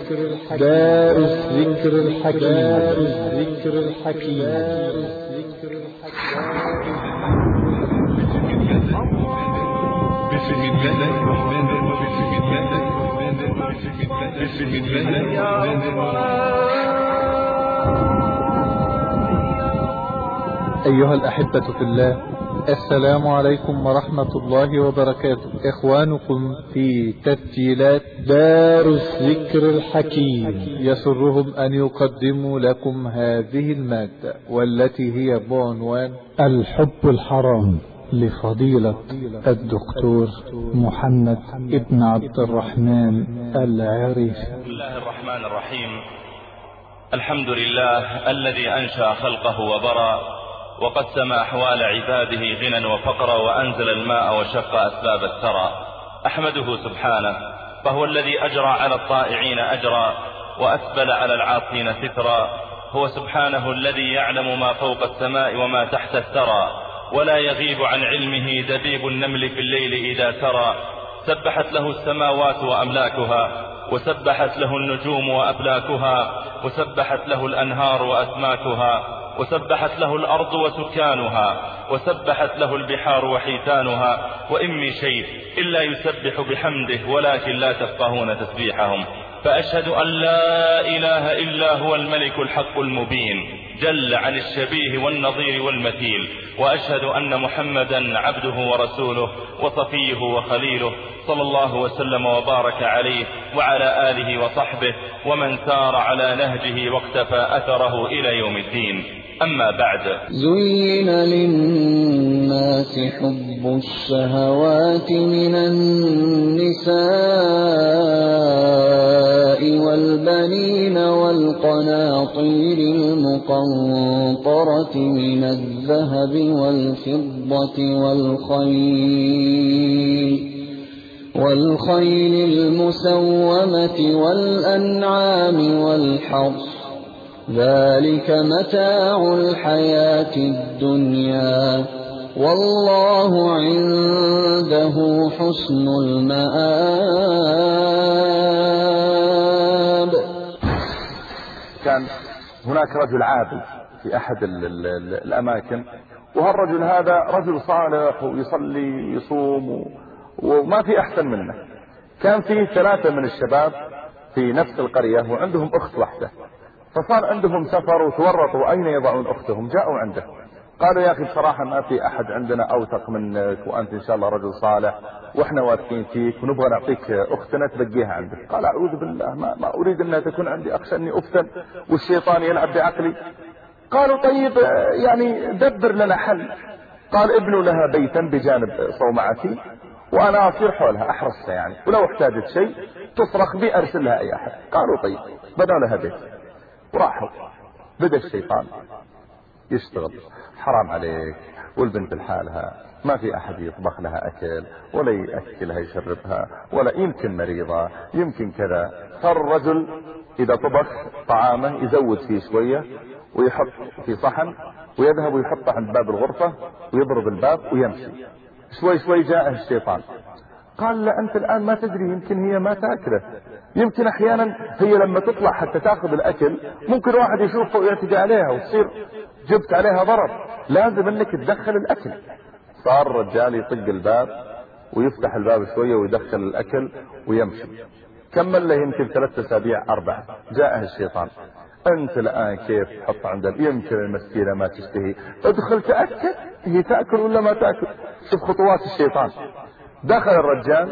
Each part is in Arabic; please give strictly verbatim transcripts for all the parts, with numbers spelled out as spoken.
دار الذكر الحكيم. دار الذكر الحكيم. بسم الله الرحمن الرحيم. بسم الله الرحمن الرحيم. أيها الأحبة في الله، السلام عليكم ورحمة الله وبركاته. إخوانكم في تسجيلات دار الذكر الحكيم يسرهم أن يقدموا لكم هذه المادة، والتي هي بعنوان الحب الحرام، لفضيلة الدكتور محمد ابن عبد الرحمن العريفي. بسم الله الرحمن الرحيم. الحمد لله الذي أنشأ خلقه وبرى، وقسم أحوال عباده غنى وفقرا، وأنزل الماء وشق أسباب الثرى. أحمده سبحانه، فهو الذي أجرى على الطائعين أجرا، وأسبل على العاصين سترا. هو سبحانه الذي يعلم ما فوق السماء وما تحت الثرى، ولا يغيب عن علمه دبيب النمل في الليل إذا سرى. سبحت له السماوات وأملاكها، وسبحت له النجوم وأفلاكها، وسبحت له الأنهار وأسماكها، وسبحت له الأرض وسكانها، وسبحت له البحار وحيتانها. وإن من شيء إلا يسبح بحمده، ولكن لا تفقهون تسبيحهم. فأشهد أن لا إله إلا هو الملك الحق المبين، جل عن الشبيه والنظير والمثيل. وأشهد أن محمدا عبده ورسوله وصفيه وخليله، صلى الله وسلم وبارك عليه وعلى آله وصحبه ومن سار على نهجه واقتفى أثره إلى يوم الدين. أما بعد. زين للناس حب الشهوات من النساء والبنين والقناطير المقنطرة من الذهب والفضة والخيل والخيل المسومة والأنعام والحرث، ذلك متاع الحياة الدنيا، والله عنده حسن المآب. كان هناك رجل عابد في أحد ال ال ال الأماكن، وهالرجل هذا رجل صالح ويصلي يصوم وما في أحسن منه. كان فيه ثلاثة من الشباب في نفس القرية وعندهم أخت واحدة، فصار عندهم سفر وتورطوا أين يضعون أختهم. جاءوا عنده قالوا يا أخي بصراحة ما في أحد عندنا أوثق منك، وأنت إن شاء الله رجل صالح وإحنا واثقين فيك ونبغى نعطيك أختنا تبقيها عندك. قال أعوذ بالله، ما, ما أريد أنها تكون عندي، أخشى أني أفتن والشيطان يلعب بعقلي. قالوا طيب يعني دبر لنا حل. قال ابنوا لها بيتا بجانب صومعتي، وأنا أصير حولها أحرسها يعني، ولو احتاجت شيء تصرخ بي أرسلها أي أحد. قالوا طيب، بنوا لها بيت وراحوا. بدأ الشيطان يشتغل، حرام عليك والبنت لحالها، ما في أحد يطبخ لها أكل ولا يأكلها يشربها، ولا يمكن مريضة يمكن كذا. صار الرجل إذا طبخ طعامه يزود فيه شوية ويحط في صحن ويذهب ويحطه عند باب الغرفة ويضرب الباب ويمشي. شوي شوي جاءه الشيطان قال لا أنت الآن ما تدري، يمكن هي ما تأكله، يمكن أحيانا هي لما تطلع حتى تأخذ الأكل ممكن واحد يشوفه ويعتدي عليها وتصير جبت عليها ضرر، لازم أنك تدخل الأكل. صار الرجال يطق الباب ويفتح الباب شوية ويدخل الأكل ويمشي. كمل له يمكن ثلاثة أسابيع أربعة، جاءه الشيطان أنت الآن كيف تحط عندها، يمكن المسكينة ما تشتهي، ادخل تأكد هي تأكل ولا ما تأكل. شوف خطوات الشيطان. دخل الرجال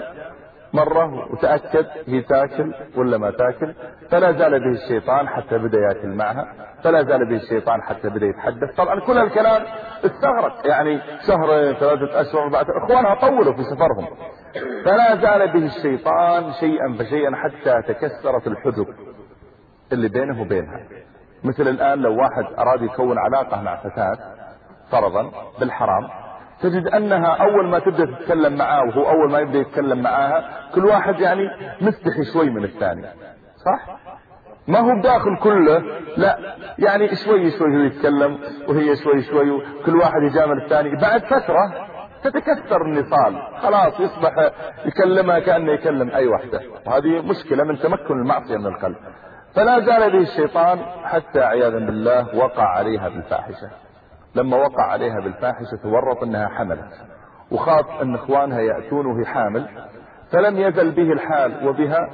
مرة وتأكد هي تأكل ولا ما تأكل، فلا زال به الشيطان حتى بدأ يأكل معها، فلا زال به الشيطان حتى بدأ يتحدث. طبعا كل الكلام استغرق يعني شهرين ثلاثة أشهر أربعة، إخوانها طولوا في سفرهم. فلا زال به الشيطان شيئا فشيئا حتى تكسرت الحجب اللي بينه وبينها. مثل الآن لو واحد أراد يكون علاقة مع فتاة فرضا بالحرام، تجد أنها أول ما تبدأ تتكلم معاه وهو أول ما يبدأ يتكلم معاها كل واحد يعني مستحي شوي من الثاني، صح؟ ما هو بداخل كله، لا يعني شوي شوي هو يتكلم وهي شوي شوي وكل واحد يجامل الثاني. بعد فترة تتكثر النصال، خلاص يصبح يكلمها كأنه يكلم أي وحدة، وهذه مشكلة من تمكن المعصية من القلب. فلا زال به الشيطان حتى عياذا بالله وقع عليها بالفاحشة. لما وقع عليها بالفاحشة تورط انها حملت، وخاف ان اخوانها يأتون وهي حامل، فلم يزل به الحال وبها،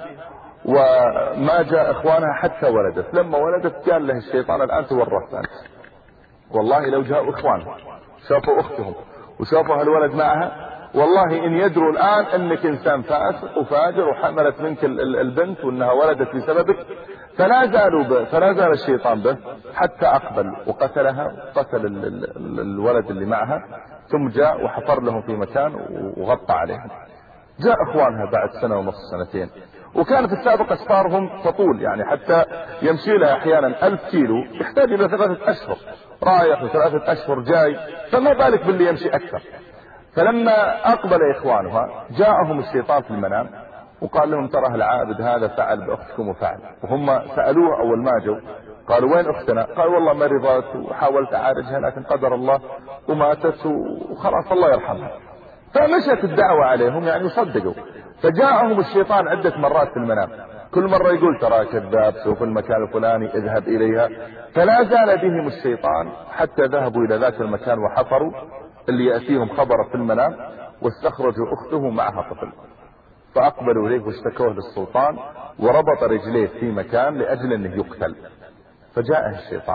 وما جاء اخوانها حتى ولدت. لما ولدت قال له الشيطان الان تورطت انت. والله لو جاءوا اخوانها شافوا اختهم وشافوا هالولد معها، والله ان يدروا الان انك انسان فاسق وفاجر وحملت منك البنت وانها ولدت بسببك، فلا زالوا به، فلا زال الشيطان به حتى اقبل وقتلها، قتل الولد اللي معها، ثم جاء وحفر لهم في مكان وغطى عليهم. جاء اخوانها بعد سنة ونص سنتين، وكان في السابق اسفارهم تطول، يعني حتى يمشي لها احيانا ألف كيلو يحتاج الى ثلاثة اشهر رايح وثلاثة اشهر جاي، فما بالك باللي يمشي اكثر. فلما اقبل اخوانها جاءهم الشيطان في المنام وقال لهم ترى العابد هذا فعل باختكم وفعل. وهم سألوه اول ما جو قالوا وين اختنا؟ قال والله مرضت وحاولت اعالجها لكن قدر الله وماتت وخلاص الله يرحمها. فمشت الدعوة عليهم يعني صدقوا. فجاءهم الشيطان عدة مرات في المنام، كل مرة يقول ترى كذاب سوف المكان الفلاني اذهب اليها. فلا زال بهم الشيطان حتى ذهبوا الى ذاك المكان وحفروا اللي يأتيهم خبر في المنام، واستخرجوا اخته معها طفل. فاقبلوا اليه واشتكوه للسلطان، وربط رجليه في مكان لاجل انه يقتل. فجاءه الشيطان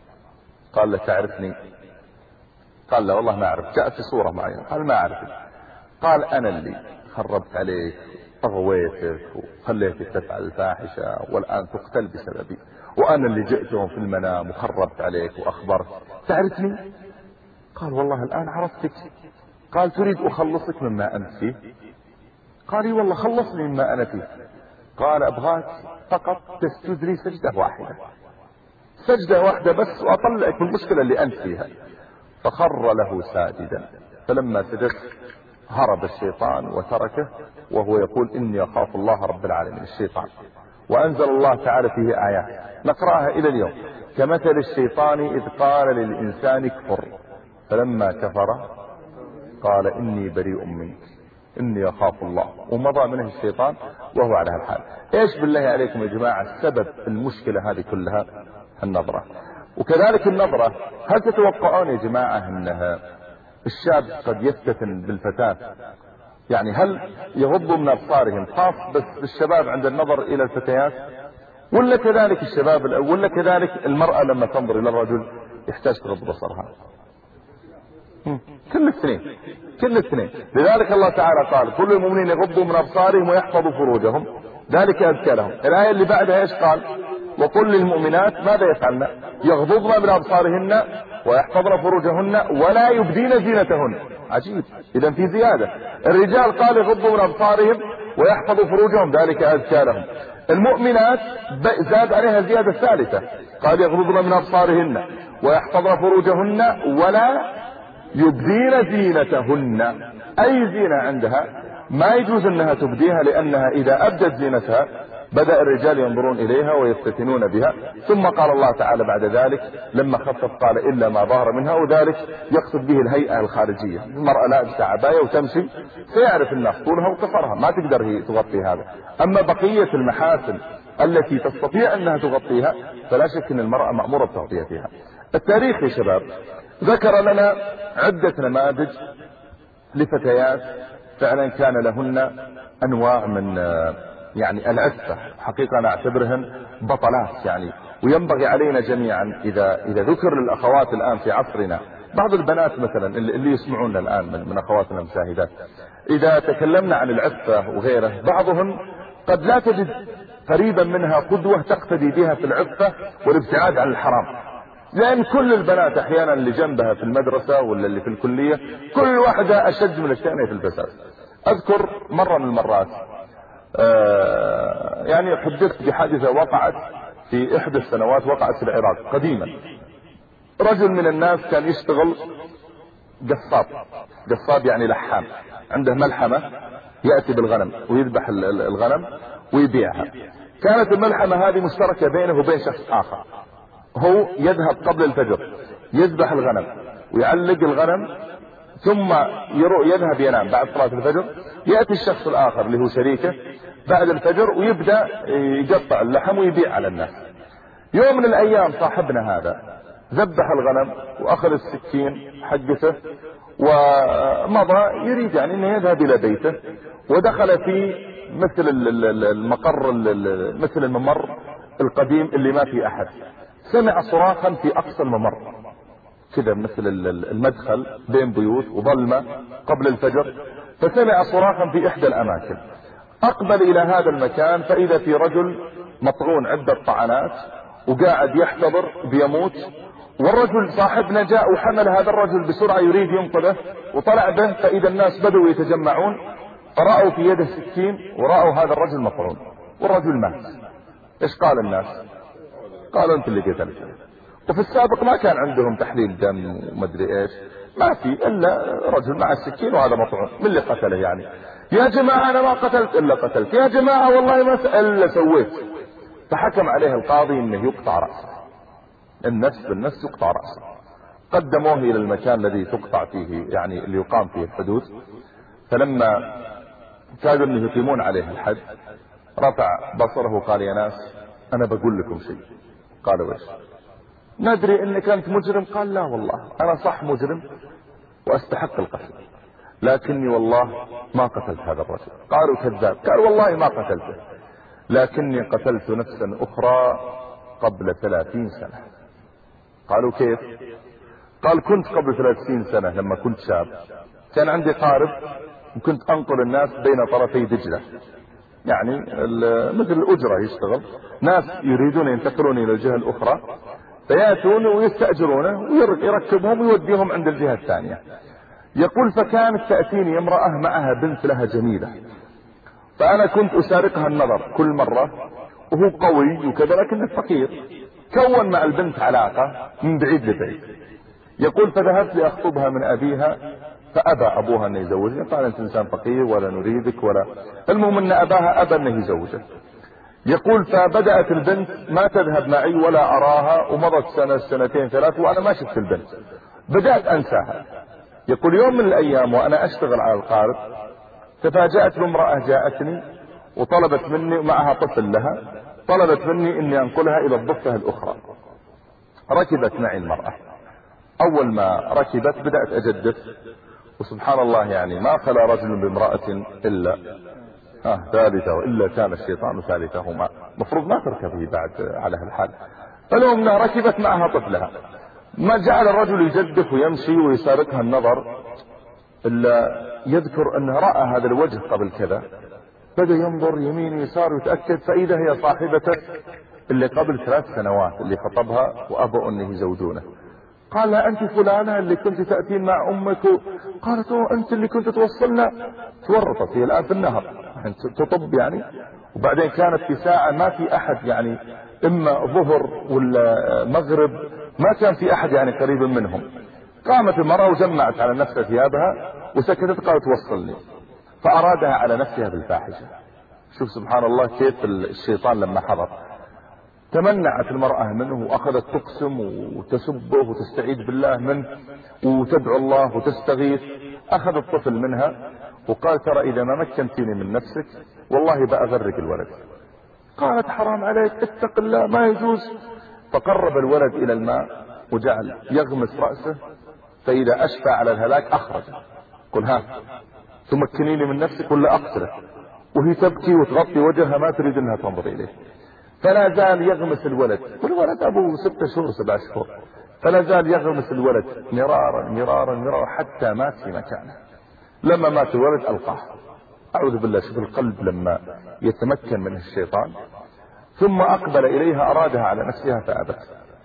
قال له تعرفني؟ قال له والله ما اعرف. جاء في صورة معي قال ما اعرفك. قال انا اللي خربت عليك اغويتك وخليتك تفعل الفاحشة والان تقتل بسببي، وانا اللي جئتهم في المنام وخربت عليك واخبرت. تعرفني؟ قال والله الان عرفتك. قال تريد اخلصك مما انت فيه؟ قال لي والله خلصني مما انا فيه. قال ابغاك فقط تسجد لي سجدة واحدة، سجدة واحدة بس واطلعك من المشكلة اللي انت فيها. فخر له ساجدا. فلما سجد هرب الشيطان وتركه وهو يقول اني اخاف الله رب العالمين الشيطان. وانزل الله تعالى فيه ايات نقرأها الى اليوم: كمثل الشيطان اذ قال للانسان اكفر فلما كفر قال اني بريء منك اني اخاف الله، ومضى منه الشيطان وهو على هالحال. ايش بالله عليكم يا جماعة السبب المشكلة هذه كلها؟ النظرة. وكذلك النظرة، هل تتوقعون يا جماعة انها الشاب قد يفتتن بالفتاة؟ يعني هل يغضوا من ابصارهم خاص بس بالشباب عند النظر الى الفتيات، ولا كذلك الشباب ولا كذلك المرأة لما تنظر الى الرجل يحتاج تغض بصرها؟ كل الاثنين كل الاثنين. لذلك الله تعالى قال كل المؤمنين يغضوا من ابصارهم ويحفظوا فروجهم ذلك أزكى لهم. الآية اللي بعدها ايش قال؟ وقل للمؤمنات ماذا يفعلن؟ يغضضن من ابصارهن ويحفظن فروجهن ولا يبدين زينتهن. عجيب، اذا في زيادة. الرجال قال يغضوا من ابصارهم ويحفظوا فروجهم ذلك أزكى لهم. المؤمنات زاد عليها زيادة ثالثة، قال يغضضن من ابصارهن ويحفظن فروجهن ولا يبدين زينتهن. اي زينة عندها ما يجوز انها تبديها، لانها اذا ابدت زينتها بدأ الرجال ينظرون اليها ويفتتنون بها. ثم قال الله تعالى بعد ذلك لما خفف قال الا ما ظهر منها، وذلك يقصد به الهيئة الخارجية. المرأة لابسة عباية وتمشي سيعرف الناس طولها وقصرها، ما تقدر هي تغطي هذا. اما بقية المحاسن التي تستطيع انها تغطيها فلا شك ان المرأة مأمورة بتغطيتها. التاريخ يا شباب ذكر لنا عدة نماذج لفتيات فعلا كان لهن انواع من يعني العفة، حقيقة انا اعتبرهن بطلات يعني. وينبغي علينا جميعا اذا اذا ذكر للاخوات الان في عصرنا، بعض البنات مثلا اللي يسمعون الان من, من اخواتنا المشاهدات، اذا تكلمنا عن العفة وغيره بعضهن قد لا تجد قريبا منها قدوة تقتدي بها في العفة والابتعاد عن الحرام. لان كل البنات احيانا اللي جنبها في المدرسة ولا اللي في الكلية كل واحدة اشد من الثانية في الفساد. اذكر مرة من المرات آه يعني حدثت بحادثة وقعت في احدى السنوات، وقعت في العراق قديما. رجل من الناس كان يشتغل قصاب، قصاب يعني لحام، عنده ملحمة يأتي بالغنم ويذبح الغنم ويبيعها. كانت الملحمة هذه مشتركة بينه وبين شخص آخر. هو يذهب قبل الفجر يذبح الغنم ويعلق الغنم ثم يذهب ينام بعد صلاة الفجر. يأتي الشخص الآخر اللي هو شريكه بعد الفجر ويبدأ يقطع اللحم ويبيع على الناس. يوم من الأيام صاحبنا هذا ذبح الغنم وأخذ السكين حقته ومضى يريد يعني أنه يذهب إلى بيته، ودخل في مثل المقر مثل الممر القديم اللي ما في أحد. سمع صراخا في أقصى الممر كده مثل المدخل بين بيوت وظلمة قبل الفجر، فسمع صراخا في إحدى الأماكن. أقبل إلى هذا المكان فإذا في رجل مطعون عدة طعنات وقاعد يحتضر بيموت، والرجل صاحبنا جاء وحمل هذا الرجل بسرعة يريد ينقذه وطلع به، فإذا الناس بدوا يتجمعون فرأوا في يده سكين ورأوا هذا الرجل مطعون والرجل مات. إيش قال الناس؟ قالوا أنت اللي قتلته. وفي السابق ما كان عندهم تحليل دم ومدري إيش، ما في إلا رجل مع السكين وهذا مطعون، من اللي قتله يعني؟ يا جماعة أنا ما قتلت إلا قتلت، يا جماعة والله ما إلا سويت. فحكم عليه القاضي انه يقطع رأسه، النفس بالنفس يقطع رأسه. قدموه الى المكان الذي تقطع فيه يعني اللي يقام فيه الحدود. فلما كادوا انه يقيمون عليه الحد رفع بصره وقال يا ناس انا بقول لكم شيء. قالوا ايش؟ ندري انك انت مجرم. قال لا والله انا صح مجرم واستحق القتل، لكني والله ما قتلت هذا الرجل. قالوا كذاب. قال والله ما قتلته، لكني قتلت نفسا اخرى قبل ثلاثين سنة. قالوا كيف؟ قال كنت قبل ثلاثين سنة لما كنت شاب كان عندي قارب وكنت انقل الناس بين طرفي دجلة، يعني مثل الأجرة يشتغل، ناس يريدون ينتقلون الى الجهة الاخرى فياتون ويستأجرونه ويركبهم ويوديهم عند الجهة الثانية. يقول فكانت تأتيني امرأة معها بنت لها جميلة، فأنا كنت أسارقها النظر كل مرة وهو قوي وكذا لكنه فقير. كون مع البنت علاقة من بعيد لبعيد. يقول فذهبت لأخطبها من أبيها فأبى أبوها أن يزوجها، قال أنت إنسان فقير ولا نريدك ولا. المهم أن أباها أبى أن يزوجها. يقول فبدأت البنت ما تذهب معي ولا أراها، ومضت سنة سنتين ثلاث وأنا ما شفت البنت، بدأت أنساها. يقول يوم من الأيام وأنا أشتغل على القارب تفاجأت بامرأة جاءتني وطلبت مني معها طفل لها، طلبت مني اني انقلها الى الضفة الاخرى. ركبت معي المرأة. اول ما ركبت بدأت اجدف، وسبحان الله يعني ما خلا رجل بامرأة الا آه ثالثة والا كان الشيطان ثالثهما. مفروض ما تركبه بعد على هالحال. فلهم انها ركبت معها طفلها، ما جعل الرجل يجدف ويمشي ويسارقها النظر الا يذكر انه رأى هذا الوجه قبل كذا، بدأ ينظر يمين ويسار ويتأكد فإذا هي صاحبته اللي قبل ثلاث سنوات اللي خطبها وأبوا أنه يزوجونه. قال لها أنت فلانة اللي كنت تأتين مع أمك؟ قالت أنت اللي كنت توصلنا. تورطت هي الآن في النهر تطب يعني. وبعدين كانت في ساعة ما في أحد يعني، إما ظهر ولا مغرب، ما كان في أحد يعني قريب منهم. قامت المرأة وجمعت على نفسها ثيابها وسكتت، قالت وصلني. فأرادها على نفسها بالفاحشة. شوف سبحان الله كيف الشيطان لما حضر. تمنعت المرأة منه وأخذت تقسم وتسبه وتستعيذ بالله منه وتدعو الله وتستغيث. أخذ الطفل منها وقال ترى إذا ما مكنتيني من نفسك والله بأغرق الولد. قالت حرام عليك اتق الله ما يجوز. فقرب الولد إلى الماء وجعل يغمس رأسه، فإذا أشفى على الهلاك أخرجه. قل ها تمكنيني من نفسك ولا أقتلك؟ وهي تبكي وتغطي وجهها ما تريد انها تنظر اليه. فلا زال يغمس الولد، والولد ابوه ستة شهور سبع شهور، فلا زال يغمس الولد مرارا مرارا مرارا حتى مات في مكانه. لما مات الولد ألقاه. أعوذ بالله. شوف القلب لما يتمكن منه الشيطان. ثم أقبل إليها أرادها على نفسها فأبت،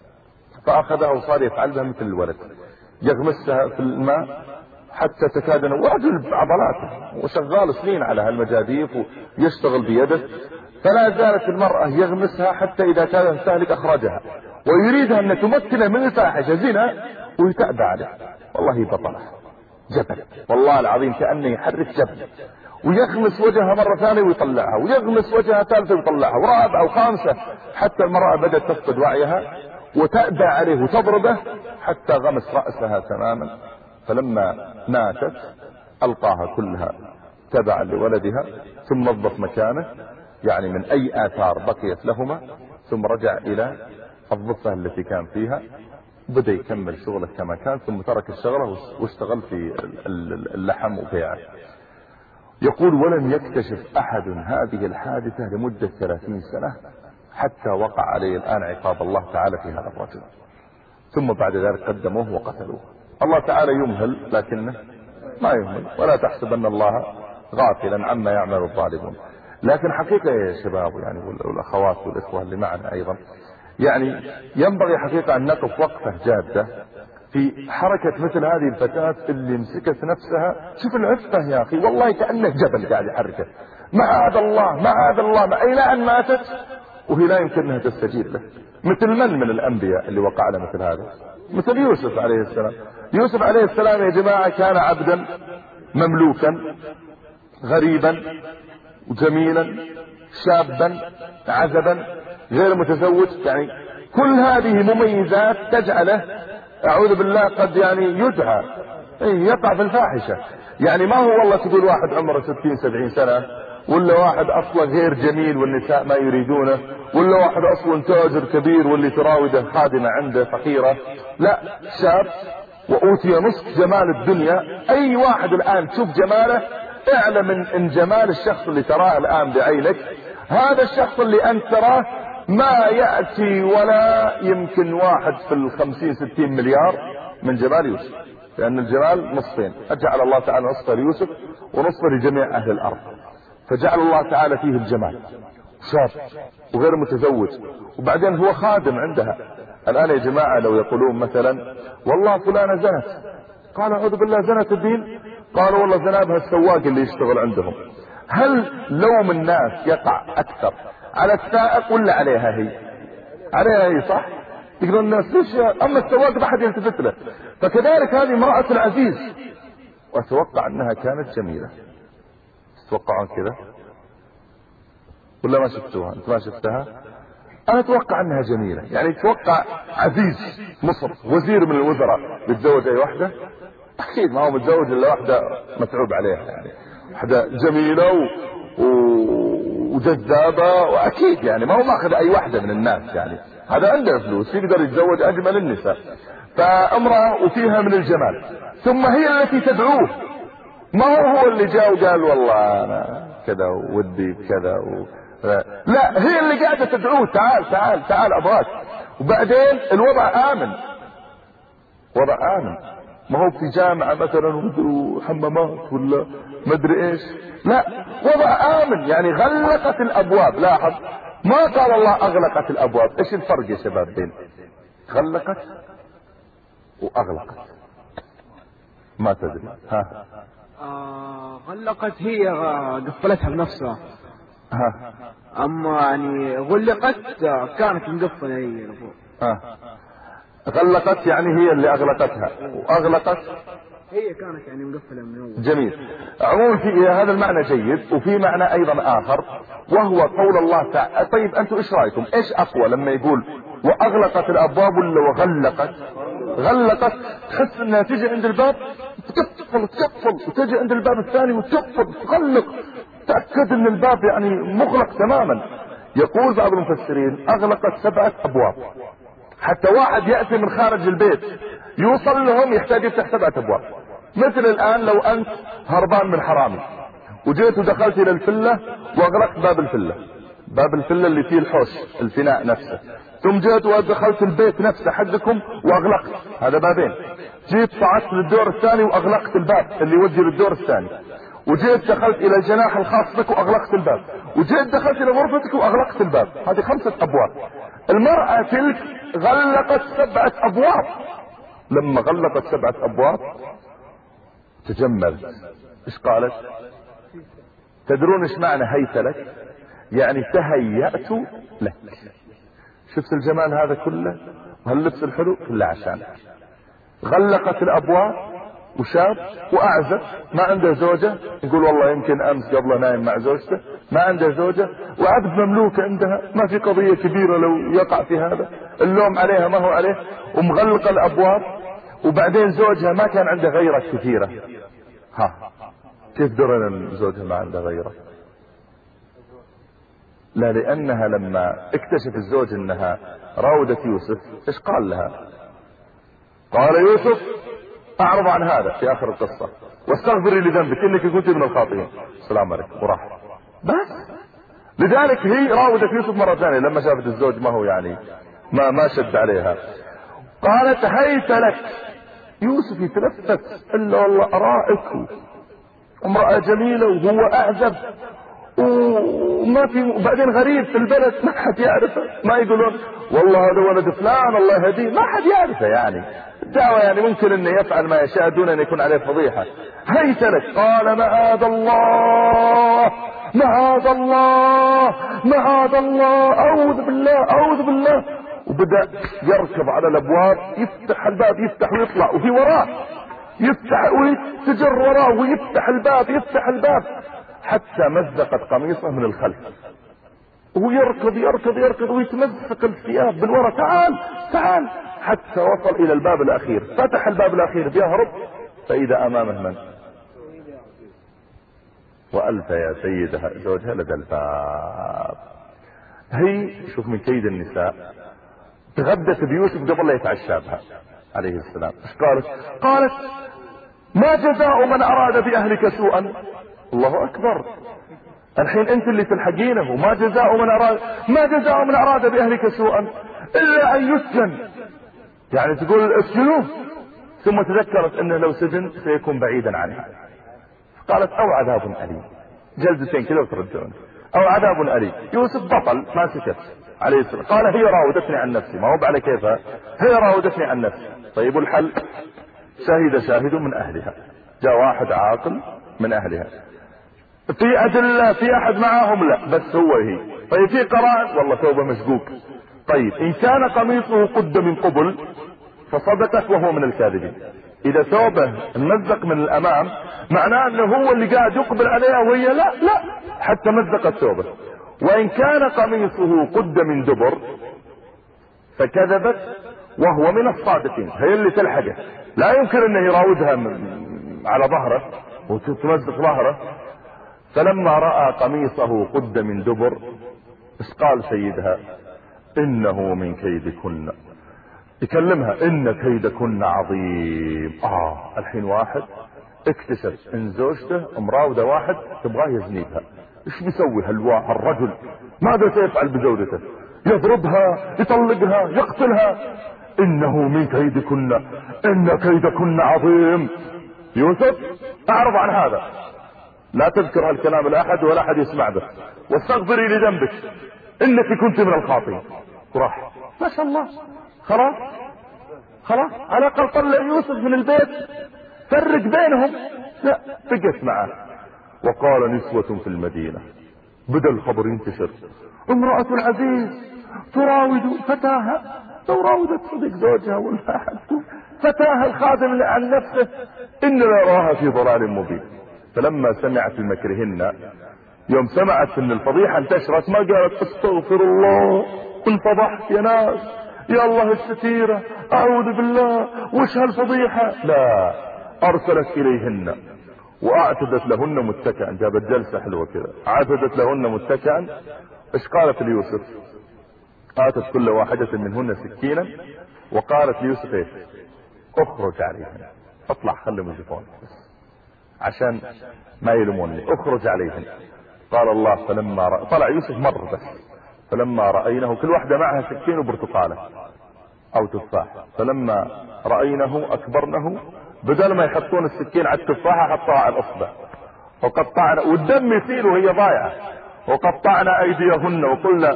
فأخذها وصار يفعل بها مثل الولد، يغمسها في الماء حتى تكاد ورجل بعضلاته وشغال سنين على هالمجاديف ويشتغل بيده. فلا زالت المرأة يغمسها حتى إذا كانت تهلك أخرجها، ويريدها أن تمكنه من الفاحشة زنا ويتأبى عليه. والله بطلها جبل، والله العظيم كأنه يحرك جبل. ويغمس وجهها مرة ثانية ويطلعها، ويغمس وجهها ثالثة ويطلعها، ورابعة وخامسة، حتى المرأة بدأت تفقد وعيها وتأبى عليه وتضربه حتى غمس رأسها تماما فلما ماتت ألقاها كلها تبعا لولدها، ثم نظف مكانه يعني من أي آثار بقيت لهما، ثم رجع إلى الضفة التي كان فيها، بدأ يكمل شغله كما كان، ثم ترك الشغله واشتغل في اللحم وبيعه. يقول ولم يكتشف أحد هذه الحادثة لمدة ثلاثين سنة حتى وقع عليه الآن عقاب الله تعالى في هذا الرجل، ثم بعد ذلك قدموه وقتلوه. الله تعالى يمهل لكنه ما يمهل، ولا تحسبن الله غافلا عما يعمل الظالمون. لكن حقيقة يا شباب يعني والأخوات والإخوة اللي معنا أيضا، يعني ينبغي حقيقة أن نقف وقفة جادة في حركة مثل هذه الفتاة اللي مسكت نفسها. شوف العفة يا أخي، والله كأنه جبل قاعد يحركه، معاذ الله معاذ الله، ما إلى أن ماتت وهي لا يمكن أنها تستجيب له. مثل من من الأنبياء اللي وقع له مثل هذا؟ مثل يوسف عليه السلام. يوسف عليه السلام يا جماعة كان عبدا مملوكا غريبا وجميلا شابا عزبا غير متزوج، يعني كل هذه مميزات تجعله أعوذ بالله قد يعني يدعى يقع في الفاحشة. يعني ما هو والله تقول واحد عمره ستين سبعين سنة، ولا واحد أصلا غير جميل والنساء ما يريدونه، ولا واحد أصلا تاجر كبير واللي تراوده خادمة عنده فقيرة. لا، شاب وأوتي نصف جمال الدنيا. أي واحد الآن تشوف جماله اعلم ان جمال الشخص اللي تراه الآن بعينك، هذا الشخص اللي أنت تراه ما يأتي ولا يمكن واحد في الخمسين ستين مليار من جمال يوسف، لأن الجمال نصفين، أجعل الله تعالى نصفه ليوسف ونصفه لجميع أهل الأرض، فجعل الله تعالى فيه الجمال. شاب وغير متزوج، وبعدين هو خادم عندها. الآن يا جماعة لو يقولون مثلا والله فلانة زنت، قال أعوذ بالله زنت الدين؟ قالوا والله زنابها السواق اللي يشتغل عندهم. هل لوم الناس يقع أكثر على السائق ولا عليها هي؟ عليها هي صح؟ يقولون الناس ليش، أما السواق ما حد يلتفت له. فكذلك هذه امرأة العزيز، وأتوقع أنها كانت جميلة. تتوقعون كذا ولا ما شفتوها؟ أنت ما شفتها؟ أنا أتوقع أنها جميلة. يعني تتوقع عزيز مصر وزير من الوزراء بيتزوج أي واحدة؟ أكيد ما هو متزوج إلا واحدة متعوب عليها، يعني واحدة جميلة و... و... وجذابة، وأكيد يعني ما هو ماخذ أي واحدة من الناس، يعني هذا عنده فلوس يقدر يتزوج أجمل النساء. فامرأة وفيها من الجمال، ثم هي التي تدعوه، ما هو هو اللي جاء وقال والله أنا كذا ودي كذا و... لا، هي اللي قاعدة تدعوه تعال تعال تعال أبغاك. وبعدين الوضع آمن، وضع آمن، ما هو في جامعة مثلا وحمامات ولا مدري ايش، لا وضع آمن. يعني غلقت الأبواب. لاحظ ما قال الله أغلقت الأبواب. ايش الفرق يا شباب بين غلقت وأغلقت؟ ما تدري؟ ها آه غلقت هي قفلتها بنفسها، ها اما يعني غلقت كانت مقفله هي. ها غلقت يعني هي اللي اغلقتها، واغلقت هي كانت يعني مقفله من اول. جميل. عموما في هذا المعنى جيد، وفي معنى ايضا اخر وهو قول الله تعالى. طيب انتم ايش رايكم؟ ايش اقوى لما يقول واغلقت الابواب ولا وغلقت؟ غلقت تحس انها تجي عند الباب تقفل تقفل، وتجي عند الباب الثاني وتقفل تغلق، تأكد ان الباب يعني مغلق تماما. يقول بعض المفسرين اغلقت سبعة ابواب، حتى واحد يأتي من خارج البيت يوصل لهم يحتاج يفتح سبعة ابواب. مثل الان لو انت هربان من حرامي وجيت ودخلت الى الفلة واغلقت باب الفلة، باب الفلة اللي فيه الحوش الفناء نفسه، ثم جيت ودخلت البيت نفسه حقكم واغلقت، هذا بابين. جيت صعدت للدور الثاني واغلقت الباب اللي يوجه للدور الثاني، وجيت دخلت الى الجناح الخاص بك واغلقت الباب، وجيت دخلت الى غرفتك واغلقت الباب. هذه خمسة ابواب. المرأة تلك غلقت سبعة ابواب. لما غلقت سبعة ابواب تجملت. ايش قالت؟ تدرون ايش معنى هيت لك؟ يعني تهيأت لك. شفت الجمال هذا كله وهاللبس الحلو كله عشانك. غلقت الابواب، وشاب واعزب ما عنده زوجة، يقول والله يمكن امس قبله نايم مع زوجته، ما عنده زوجة، وعبد مملوك عندها، ما في قضية كبيرة لو يقع في هذا، اللوم عليها ما هو عليه، ومغلقة الابواب وبعدين زوجها ما كان عنده غيرة كثيرة. ها كيف درنا ان زوجها ما عنده غيرة؟ لا، لانها لما اكتشف الزوج انها راودت يوسف ايش قال لها؟ قال يوسف اعرض عن هذا في اخر القصة واستغفري لذنبك انك كنت من الخاطئين. السلام عليكم وراح. بس لذلك هي راودت يوسف مرة ثانية لما شافت الزوج ما هو يعني ما ما شد عليها. قالت هيت لك. يوسف يتلفت الا والله ارائك امرأة جميلة وهو اعزب وما في، وبعدين غريب في البلد ما حد يعرفه، ما يقولون والله هذا ولد فلان الله يهديه، ما حد يعرفه. يعني الدعوة يعني ممكن انه يفعل ما يشاء دون ان يكون عليه فضيحة. هيت لك. قال معاذ الله معاذ الله معاذ الله اعوذ بالله اعوذ بالله. وبدأ يركض على الابواب، يفتح الباب يفتح ويطلع وفي وراه، يفتح ويتجر وراه ويفتح الباب يفتح الباب حتى مزقت قميصه من الخلف، ويركض يركض يركض ويتمزق الثياب من وراء. تعال تعال حتى وصل الى الباب الاخير. فتح الباب الاخير بيهرب فاذا امامه من؟ والف يا سيدها زوجها لدى الباب. هي شوف من كيد النساء، تغدت بيوسف قبل لا يتعشى بها عليه السلام. ايش قالت؟ قالت ما جزاء من اراد باهلك سوءا. الله اكبر، الحين انت اللي تلحقينه. وما جزاء من اراد ما جزاء من اراد باهلك سوءا الا ان يسجن. يعني تقول اسجنوه، ثم تذكرت انه لو سجن سيكون بعيدا عنها. قالت او عذاب اليم، جلدتين كذا وتردون، او عذاب اليم. يوسف بطل ما سكت عليه السلام. قال هي راودتني عن نفسي، ما هو على كيفها، هي راودتني عن نفسي. طيب الحل؟ شهد شاهد من اهلها، جاء واحد عاقل من اهلها. في ادله في احد معاهم؟ لا، بس هو هي. طيب في قرائن؟ والله ثوبه مشقوق. طيب ان كان قميصه قد من قبل فصدقت وهو من الكاذبين. اذا ثوبه ممزق من الامام معناه انه هو اللي قاعد يقبل عليها وهي لا لا حتى مزقت ثوبه. وان كان قميصه قد من دبر فكذبت وهو من الصادقين، هي اللي تلحقه. لا يمكن انه يراودها على ظهره وتمزق ظهره. فلما رأى قميصه قد من دبر ايش قال سيدها؟ انه من كيدكن. يكلمها ان كيدكن عظيم. اه الحين واحد اكتشف ان زوجته مراودة واحد تبغاه يزنيها، ايش بيسوي هالواحد الرجل؟ ماذا سيفعل بزوجته؟ يضربها يطلقها يقتلها. انه من كيدكن ان كيدكن عظيم. يوسف اعرض عن هذا، لا تذكر هالكلام لاحد ولا احد يسمع به، واستغفري لذنبك انك كنت من الخاطئين. وراح ما شاء الله. خلاص خلاص على الاقل طلع يوسف من البيت، فرق بينهم. لا، بقت معه. وقال نسوة في المدينة، بدا الخبر ينتشر، امرأة العزيز تراود فتاها. لو راودت صديق زوجها ولا احد فتاها الخادم عن نفسه ان نراها في ضلال مبين. فلما سمعت المكرهن، يوم سمعت ان الفضيحة انتشرت ما قالت استغفر الله انفضحت يا ناس يا الله الستيرة اعوذ بالله وش هالفضيحة، لا، ارسلت اليهن واعتدت لهن متكئا. جابت جلسة حلوة كذا، اعتدت لهن متكئا. ايش قالت ليوسف؟ اتت كل واحدة منهن سكينا وقالت ليوسف ايش؟ اخرج عليهن، اطلع خلي مجفون عشان ما يلموني، اخرج عليهن. قال الله فلما رأ... طلع يوسف مر بس، فلما رأينه كل واحدة معها سكين وبرتقالة او تفاح، فلما رأينه اكبرنه، بدل ما يحطون السكين على التفاحة حطوها على الاصبع وقطعنا، والدم يسيل وهي ضايعة، وقطعنا ايديهن وقلنا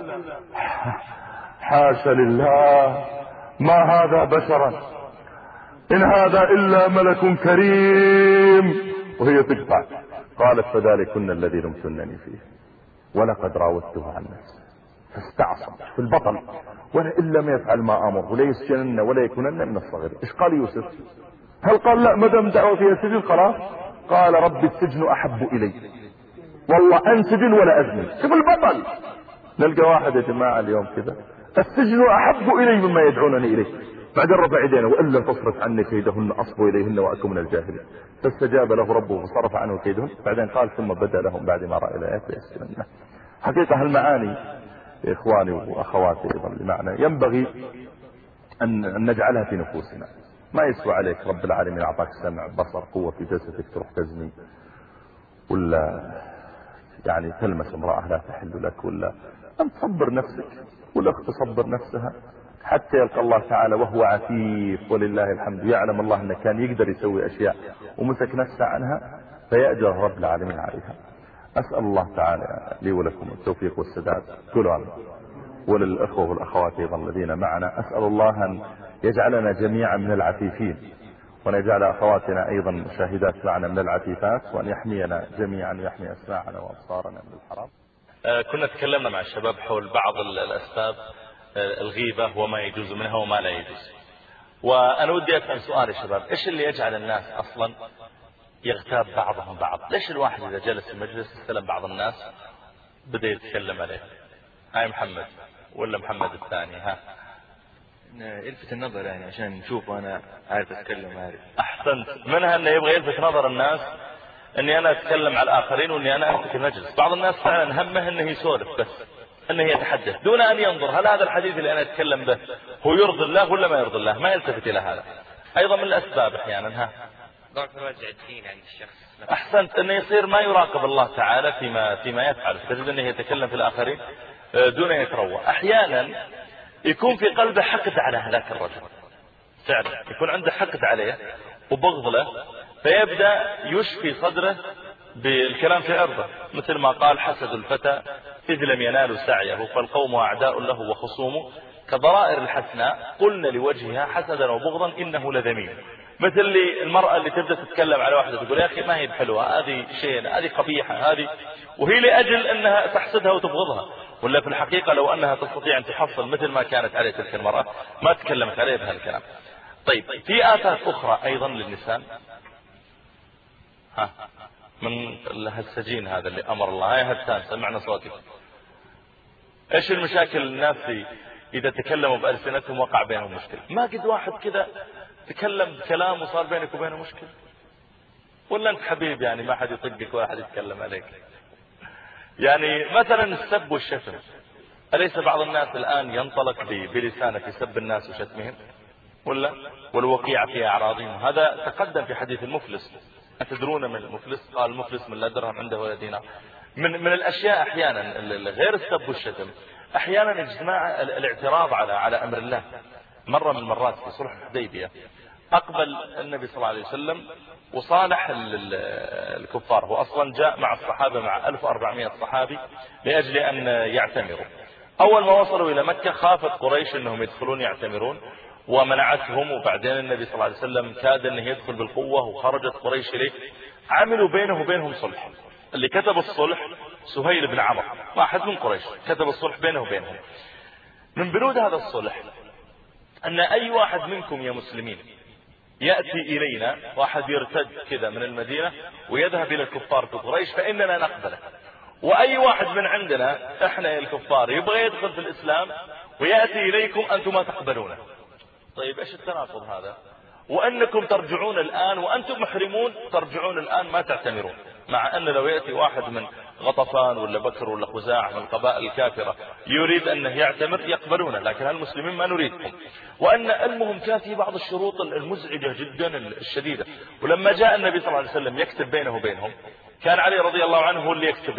حاشا لله ما هذا بشرا ان هذا الا ملك كريم، وهي تقطع. قالت فذلكن الذي لمتنني فيه ولقد راودته عن نفسه فاستعصم في البطل، ولئن لم يفعل ما امر ولا يسجنن ولا يكونن من الصغير. ايش قال يوسف؟ هل قال لا ما دام دعوه فيها سجن خلاص؟ قال رب السجن احب الي، والله انسجن ولا ازني. شوف البطل. نلقى واحد يا جماعه اليوم كذا السجن احب الي مما يدعونني اليه. بعدين رفع يدينه وإن لم تصرف عني كيدهن أصب إليهن وأكون من الجاهلين. فاستجاب له ربه فصرف عنه كيدهن. بعدين قال ثم بدا لهم بعد ما رأى الآيات ليسجننه. حقيقة هالمعاني يا إخواني وأخواتي أيضا بمعنى ينبغي أن نجعلها في نفوسنا. ما يسوى عليك رب العالمين أعطاك سمع بصر قوة في جسدك تروح تزني، ولا يعني تلمس امرأة لا تحل لك، ولا أن تصبر نفسك، والأخت تصبر نفسها حتى يلقى الله تعالى وهو عفيف ولله الحمد. يعلم الله أنه كان يقدر يسوي أشياء ومسك نفسه عنها فيأجر رب العالمين عليها. أسأل الله تعالى لي ولكم التوفيق والسداد كلهم، وللأخوة والأخوات أيضا الذين معنا. أسأل الله أن يجعلنا جميعا من العفيفين، وأن يجعل أخواتنا أيضا مشاهدات معنا من العفيفات، وأن يحمينا جميعا ويحمي أسماعنا وأبصارنا من الحرام. آه كنا تكلمنا مع الشباب حول بعض الأسباب، آه الغيبة وما يجوز منها وما لا يجوز. وأنا ودي أسأل سؤال يا شباب، إيش اللي يجعل الناس أصلا يغتاب بعضهم بعض؟ ليش الواحد إذا جلس في مجلس استلم بعض الناس بدأ يتكلم عليه؟ هاي محمد ولا محمد الثاني؟ ها يلفت النظر يعني عشان نشوف وانا عارف اتكلم عارف. احسنت. منها انه يبغى يلفت نظر الناس اني انا اتكلم على الاخرين واني انا امسك المجلس. بعض الناس فعلا همه انه يسولف بس، انه يتحدث دون ان ينظر هل هذا الحديث اللي انا اتكلم به هو يرضي الله ولا ما يرضي الله، ما يلتفت الى هذا. ايضا من الاسباب احيانا ها ضعف الوجع الدين عند الشخص. احسنت، انه يصير ما يراقب الله تعالى فيما فيما يفعل، تجد انه يتكلم في الاخرين دون يتروى. احيانا يكون في قلبه حقد على هذاك الرجل، فعلا يكون عنده حقد عليه وبغض له، فيبدأ يشفي صدره بالكلام في عرضه، مثل ما قال حسد الفتى إذ لم ينالوا سعيه فالقوم أعداء له وخصومه كضرائر الحسناء قلنا لوجهها حسدا وبغضا إنه لذميم. مثل اللي المرأة اللي تبدأ تتكلم على واحدة تقول يا أخي ما هي بحلوة، هذه شيء، هذه قبيحة، هذه، وهي لأجل أنها تحسدها وتبغضها، ولا في الحقيقة لو أنها تستطيع أن تحصل مثل ما كانت عليه تلك المرأة ما تكلمت عليه بهالكلام. طيب في آفات أخرى أيضا للنساء، ها من السجين هذا اللي أمر الله، هاي هتان سمعنا صوتك. إيش المشاكل الناس إذا تكلموا بألسنتهم وقع بينهم مشكلة؟ ما قد واحد كذا تكلم بكلام وصار بينك وبينه مشكلة؟ ولا أنت حبيب يعني ما حد يطقك ولا حد يتكلم عليك؟ يعني مثلا السب والشتم، أليس بعض الناس الآن ينطلق بلسانه في سب الناس وشتمهم؟ ولا والوقيع في أعراضهم؟ هذا تقدم في حديث المفلس. أتدرون من المفلس؟ قال المفلس من لا درهم عنده ولا دينار. من من الأشياء أحيانا غير السب والشتم، أحيانا اجتماع الاعتراض على على أمر الله. مرة من المرات في صلح الحديبية أقبل النبي صلى الله عليه وسلم وصالح الكفار. هو أصلا جاء مع الصحابة مع ألف وأربعمائة صحابي لأجل أن يعتمروا. أول ما وصلوا إلى مكة خافت قريش أنهم يدخلون يعتمرون ومنعتهم، وبعدين النبي صلى الله عليه وسلم كاد أنه يدخل بالقوة وخرجت قريش إليه. عملوا بينه وبينهم صلح. اللي كتب الصلح سهيل بن عمرو واحد من قريش، كتب الصلح بينه وبينهم. من بنود هذا الصلح أن أي واحد منكم يا مسلمين يأتي إلينا، واحد يرتد كذا من المدينة ويذهب إلى الكفار في قريش فإننا نقبله، وأي واحد من عندنا إحنا الكفار يبغى يدخل في الإسلام ويأتي إليكم أنتم ما تقبلونه. طيب إيش التناقض هذا؟ وأنكم ترجعون الآن وأنتم محرمون، ترجعون الآن ما تعتمرون، مع أن لو يأتي واحد من غطفان ولا بكر ولا خزاعة من القبائل الكافرة يريد أنه يعتمر يقبلونه، لكن المسلمين ما نريدكم. وأن المهم كانت بعض الشروط المزعجة جدا الشديدة. ولما جاء النبي صلى الله عليه وسلم يكتب بينه وبينهم، كان علي رضي الله عنه هو اللي يكتب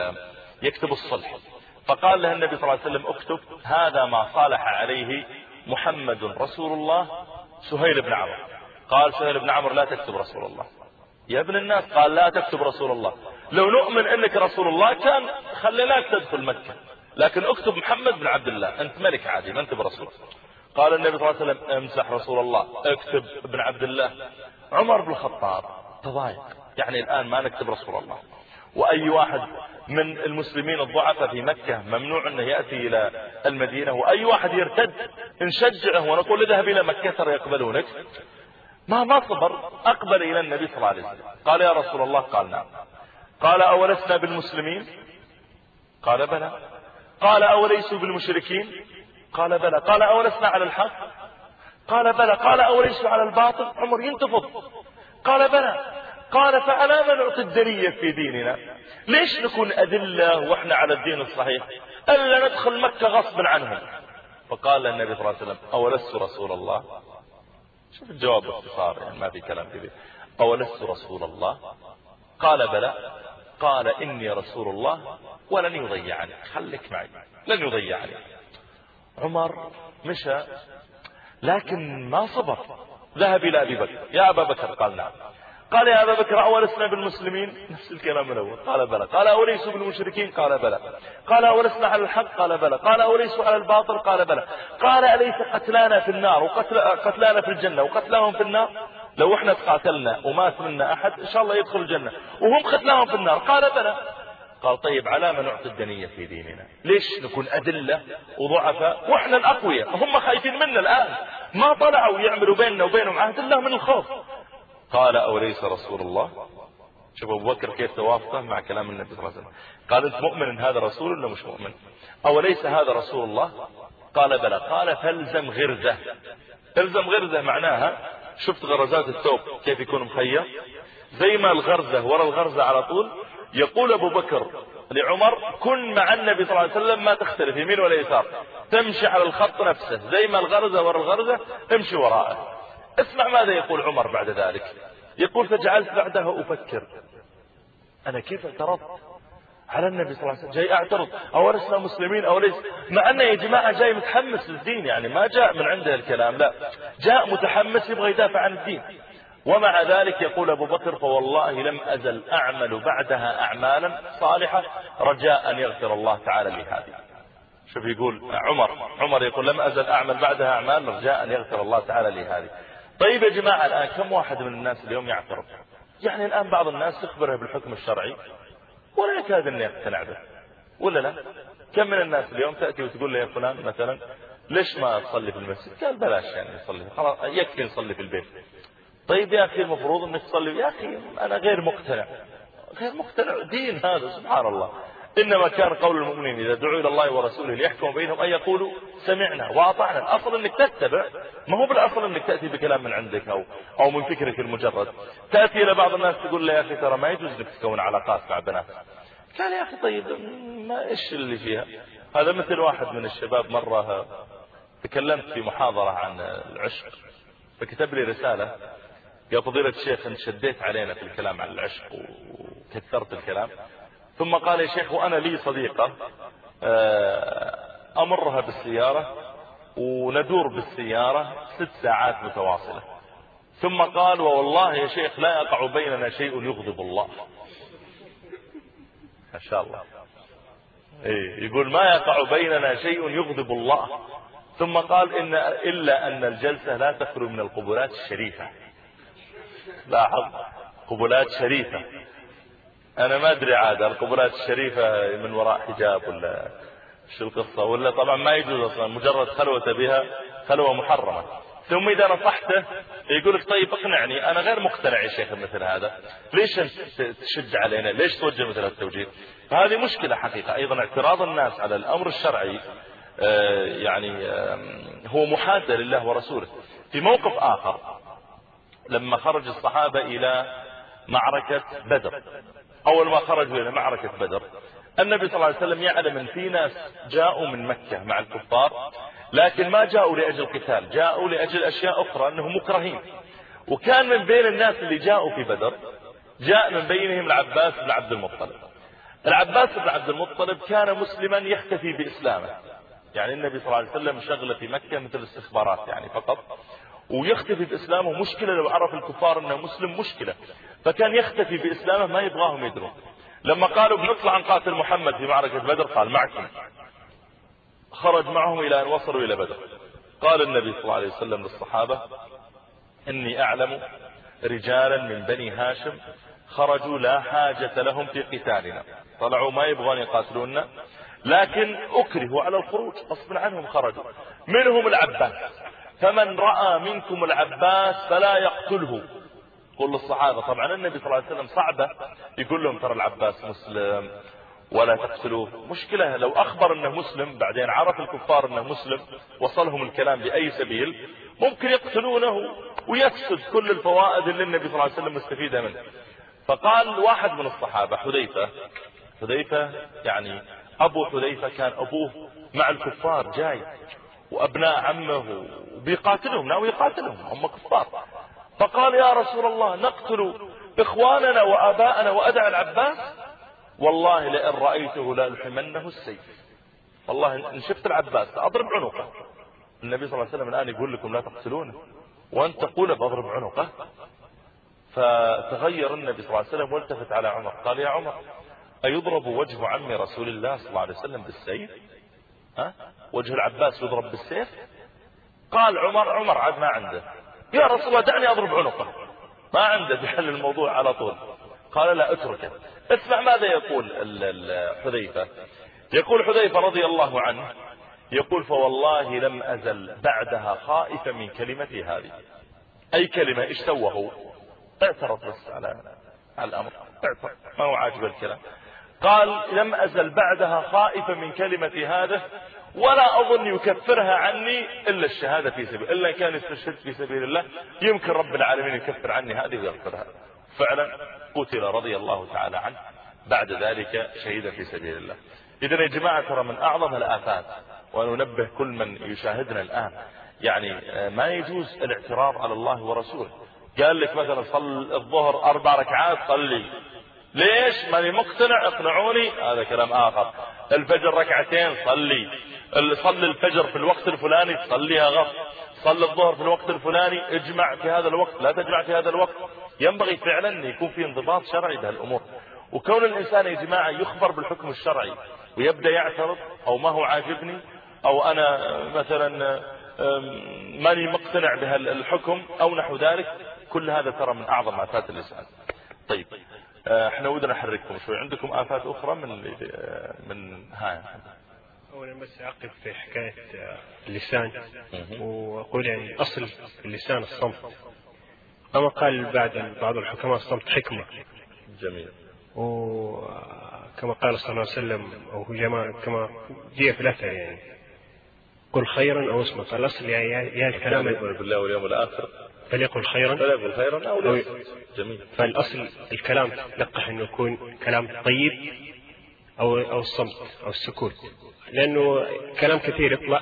يكتب الصلح. فقال له النبي صلى الله عليه وسلم اكتب هذا ما صالح عليه محمد رسول الله سهيل بن عمرو. قال سهيل بن عمرو لا تكتب رسول الله يا ابن الناس. قال لا تكتب رسول الله، لو نؤمن انك رسول الله كان خليناك تدخل مكة، لكن اكتب محمد بن عبد الله، انت ملك عادي ما انت برسول. قال النبي صلى الله عليه وسلم امسح رسول الله، اكتب ابن عبد الله. عمر بن الخطاب تضايق، يعني الان ما نكتب رسول الله، واي واحد من المسلمين الضعفاء في مكة ممنوع انه يأتي الى المدينة، واي واحد يرتد نشجعه ونقول اذهب الى مكة ترى يقبلونك. ما ما صبر، أقبل إلى النبي صلى الله عليه وسلم قال يا رسول الله. قال نعم. قال أولسنا بالمسلمين؟ قال بلى. قال أوليسوا بالمشركين؟ قال بلى. قال أولسنا على الحق؟ قال بلى. قال أوليس على الباطل؟ عمر ينتفض. قال بلى. قال فعلى ما نعطي الدنية في ديننا؟ ليش نكون أدلة وإحنا على الدين الصحيح؟ ألا ندخل مكة غصب عنهم. فقال النبي صلى الله عليه وسلم أولست رسول الله؟ شوف الجواب باختصار، يعني ما في كلام كبير. أولست رسول الله؟ قال بلى. قال إني رسول الله ولن يضيعني، خليك معي لن يضيعني. عمر مشى لكن ما صبر، ذهب إلى أبي بكر. يا أبا بكر. قال نعم. قال يا أبا بكر أولسنا بالمسلمين؟ نفس الكلام الأول. قال بلى. قال أوليسوا بالمشركين؟ قال بلى. قال أولسنا على الحق؟ قال بلى. قال أوليسوا على الباطل؟ قال بلى. قال أليس قتلانا في النار وقتلانا في الجنة وقتلاهم في النار؟ لو احنا تقاتلنا ومات منا أحد إن شاء الله يدخل الجنة وهم قتلاهم في النار. قال بلى. قال طيب على ما نعطي الدنية في ديننا؟ ليش نكون أدلة وضعفاء وإحنا الأقوياء؟ هم خايفين منا الآن، ما طلعوا يعملوا بيننا وبينهم عهد الله من الخوف. قال أوليس رسول الله؟ شوف أبو بكر كيف توافقه مع كلام النبي صلى الله عليه وسلم. قال أنت مؤمن إن هذا رسول ولا مش مؤمن؟ أوليس هذا رسول الله؟ قال بلى. قال فالزم غرزة. الزم غرزة معناها، شفت غرزات الثوب كيف يكون مخيط؟ زي ما الغرزة ورا الغرزة على طول. يقول أبو بكر لعمر كن مع النبي صلى الله عليه وسلم ما تختلف يمين ولا يسار، تمشي على الخط نفسه زي ما الغرزة ورا الغرزة امشي وراءه. اسمع ماذا يقول عمر بعد ذلك. يقول فجعلت بعدها أفكر أنا كيف اعترضت على النبي صلى الله عليه وسلم، جاي اعترض أولسنا مسلمين أو ليس، مع أنه يا جماعة جاي متحمس للدين، يعني ما جاء من عنده الكلام، لا جاء متحمس يبغى يدافع عن الدين. ومع ذلك يقول أبو بكر فوالله لم أزل أعمل بعدها أعمالا صالحة رجاء أن يغفر الله تعالى لي هذه. شوف يقول عمر عمر يقول لم أزل أعمل بعدها أعمال رجاء أن يغفر الله تعالى لي هذه. طيب يا جماعة الآن كم واحد من الناس اليوم يعترض؟ يعني الآن بعض الناس تخبره بالحكم الشرعي ولا يكاد أن يقتنع به، ولا لا؟ كم من الناس اليوم تأتي وتقول له يا فلان مثلا ليش ما تصلي في المسجد؟ قال بلاش يعني يصلي، خلاص يكفي نصلي في البيت. طيب يا أخي المفروض أنك تصلي. يا أخي أنا غير مقتنع. غير مقتنع دين هذا سبحان الله. إنما كان قول المؤمنين إذا دعوا إلى الله ورسوله ليحكم بينهم أن يقولوا سمعنا وأطعنا. الأصل أنك تتبع، ما هو بالأصل أنك تأتي بكلام من عندك أو أو من فكرك المجرد. تأتي إلى بعض الناس تقول له يا أخي ترى ما يجوز لك تكون علاقات مع بنات. قال يا أخي طيب ما إيش اللي فيها؟ هذا مثل واحد من الشباب مرة تكلمت في محاضرة عن العشق فكتب لي رسالة يا فضيلة الشيخ أنت شديت علينا في الكلام عن العشق وكثرت الكلام. ثم قال يا شيخ وأنا لي صديقة أمرها بالسيارة وندور بالسيارة ست ساعات متواصلة. ثم قال والله يا شيخ لا يقع بيننا شيء يغضب الله. ما شاء الله. إيه يقول ما يقع بيننا شيء يغضب الله. ثم قال إن إلا أن الجلسة لا تخلو من القبلات الشريفة. لاحظ قبلات شريفة. أنا ما أدري عاد القبلات الشريفة من وراء حجاب ولا شو القصة، ولا طبعا ما يجوز أصلا مجرد خلوة بها خلوة محرمة. ثم إذا نصحته يقولك طيب اقنعني أنا غير مقتنع يا شيخ مثل هذا، ليش تشد علينا، ليش توجه مثل التوجيه؟ فهذه مشكلة حقيقة. أيضا اعتراض الناس على الأمر الشرعي آه يعني آه هو محادة لله ورسوله. في موقف آخر لما خرج الصحابة إلى معركة بدر، أول ما خرجوا إلى معركة بدر النبي صلى الله عليه وسلم يعلم أن في ناس جاءوا من مكة مع الكفار لكن ما جاءوا لأجل القتال، جاءوا لأجل أشياء أخرى أنهم مكرهين. وكان من بين الناس اللي جاءوا في بدر جاء من بينهم العباس بن عبد المطلب. العباس بن عبد المطلب كان مسلما يختفي بإسلامه، يعني النبي صلى الله عليه وسلم شغله في مكة مثل استخبارات يعني فقط، ويختفي بإسلامه. مشكلة لو عرف الكفار أنه مسلم مشكلة، فكان يختفي بإسلامه ما يبغاهم يدرون. لما قالوا بنطلع نقاتل محمد في معركة بدر قال معكم. خرج معهم إلى أن وصلوا إلى بدر. قال النبي صلى الله عليه وسلم للصحابة إني أعلم رجالا من بني هاشم خرجوا لا حاجة لهم في قتالنا، طلعوا ما يبغون يقاتلوننا لكن أكرهوا على الخروج غصبا عنهم خرجوا. منهم العباس، فمن رأى منكم العباس فلا يقتله. قل للصحابة طبعا النبي صلى الله عليه وسلم صعبة يقول لهم ترى العباس مسلم ولا تقتلوه. مشكلة لو أخبر أنه مسلم بعدين عرف الكفار أنه مسلم وصلهم الكلام بأي سبيل ممكن يقتلونه ويفسد كل الفوائد اللي النبي صلى الله عليه وسلم مستفيدها منه. فقال واحد من الصحابة حذيفة حذيفة يعني أبو حذيفة كان أبوه مع الكفار جاي وأبناء عمه بيقاتلهم ناوي يقاتلهم هم كفار. فقال يا رسول الله نقتل إخواننا وآباءنا وأدع العباس والله لئن رأيته لا يلحمنه السيف. والله إن شفت العباس أضرب عنقه. النبي صلى الله عليه وسلم الآن يقول لكم لا تقتلونه وأنت تقول بضرب عنقه. فتغير النبي صلى الله عليه وسلم والتفت على عمر قال يا عمر أيضرب وجه عم رسول الله صلى الله عليه وسلم بالسيف؟ ها؟ وجه العباس يضرب بالسيف؟ قال عمر عمر عاد ما عنده يا رسول الله دعني أضرب عنقه ما عنده بحل الموضوع على طول. قال لا اتركه. اسمع ماذا يقول حذيفة. يقول حذيفة رضي الله عنه يقول فوالله لم أزل بعدها خائفا من كلمتي هذه. أي كلمة ايش سوى هو؟ اعترض بس على على الأمر اعترض ما هو عاجب الكلام. قال لم أزل بعدها خائفا من كلمتي هذا ولا أظن يكفرها عني إلا الشهادة في سبيل إلا كان استشهد في سبيل الله يمكن رب العالمين يكفر عني هذه ويغفرها. فعلا قتل رضي الله تعالى عنه بعد ذلك شهيدا في سبيل الله. إذن يا جماعة ترى من أعظم الآفات وننبه كل من يشاهدنا الآن يعني ما يجوز الاعتراض على الله ورسوله. قال لك مثلا صل الظهر أربع ركعات صلي ليش ماني مقتنع اقنعوني هذا كلام آخر. الفجر ركعتين صلي صلي الفجر في الوقت الفلاني صليها غلط صلي الظهر في الوقت الفلاني اجمع في هذا الوقت لا تجمع في هذا الوقت. ينبغي فعلا أن يكون في انضباط شرعي بهالأمور. وكون الإنسان يا جماعة يخبر بالحكم الشرعي ويبدأ يعترض أو ما هو عاجبني أو أنا مثلا ماني مقتنع بهالحكم أو نحو ذلك كل هذا ترى من أعظم آفات اللسان. طيب احنا ودنا نحرككم شوي عندكم آفات أخرى من من هاي. أولا بس أعقب في حكاية اللسان وأقول يعني أصل اللسان الصمت. أما قال بعد بعض الحكماء الصمت حكمة. جميل. وكما قال صلى الله عليه وسلم أو جماعة كما جاء في الأثر يعني قل خيرا أو اسمك. الأصل يا يا الكلام بالله واليوم الآخر فليقل خيرا فليقل خيرا أو لا. جميل. فالأصل الكلام تلقح إنه يكون كلام طيب أو أو الصمت أو السكوت لأنه كلام كثير يطلع